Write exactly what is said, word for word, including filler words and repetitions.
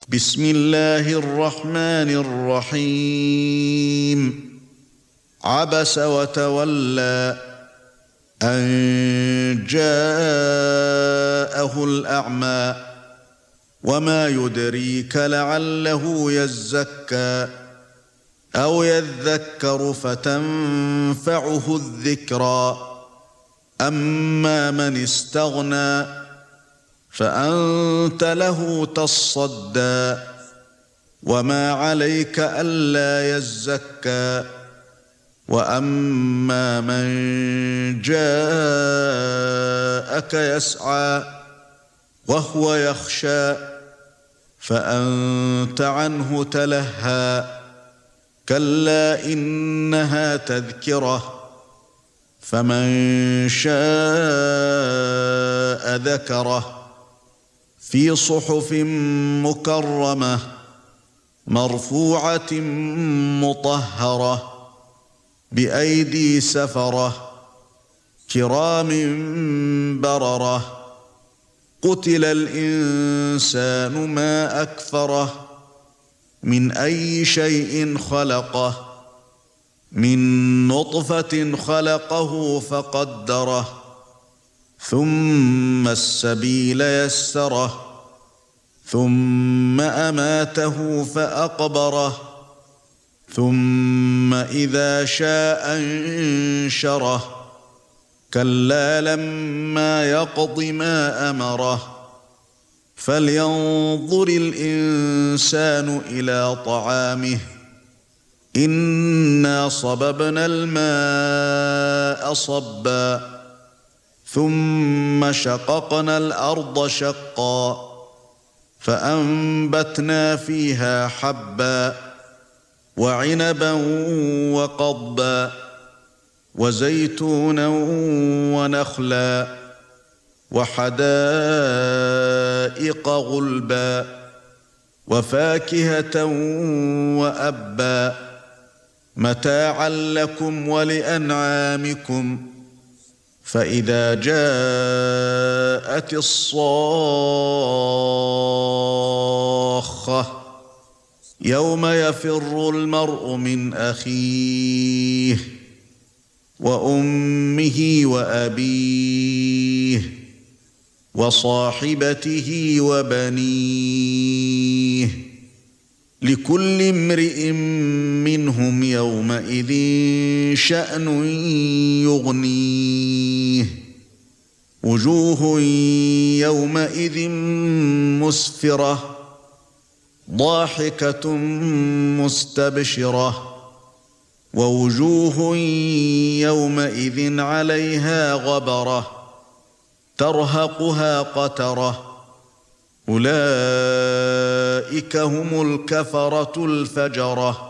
بسم الله الرحمن الرحيم عبس وتولى أن جاءه الأعمى وما يدريك لعله يزكى أو يذكر فتنفعه الذكرى أما من استغنى فأنت له تصدى وما عليك ألا يزكى وأما من جاءك يسعى وهو يخشى فأنت عنه تلهى كلا إنها تذكرة فمن شاء ذكره في صحف مكرمة مرفوعة مطهرة بأيدي سفرة كرام بررة قتل الإنسان ما أكفره من أي شيء خلقه من نطفة خلقه فقدره ثم السبيل يسره ثم أماته فأقبره ثم إذا شاء انشره كلا لما يقض ما أمره فلينظر الإنسان إلى طعامه إنا صببنا الماء صبا ثم شققنا الأرض شقا فأنبتنا فيها حبا وعنبا وقضبا وزيتونا ونخلا وحدائق غلبا وفاكهة وأبا متاعا لكم ولأنعامكم فإذا جاءت الصاخة يوم يفر المرء من أخيه وأمه وأبيه وصاحبته وبنيه لكل امرئ منهم يومئذ شأن يغنيه وجوه يومئذ مسفرة ضاحكة مستبشرة ووجوه يومئذ عليها غبرة ترهقها قترة أولئك هم الكفرة الفجرة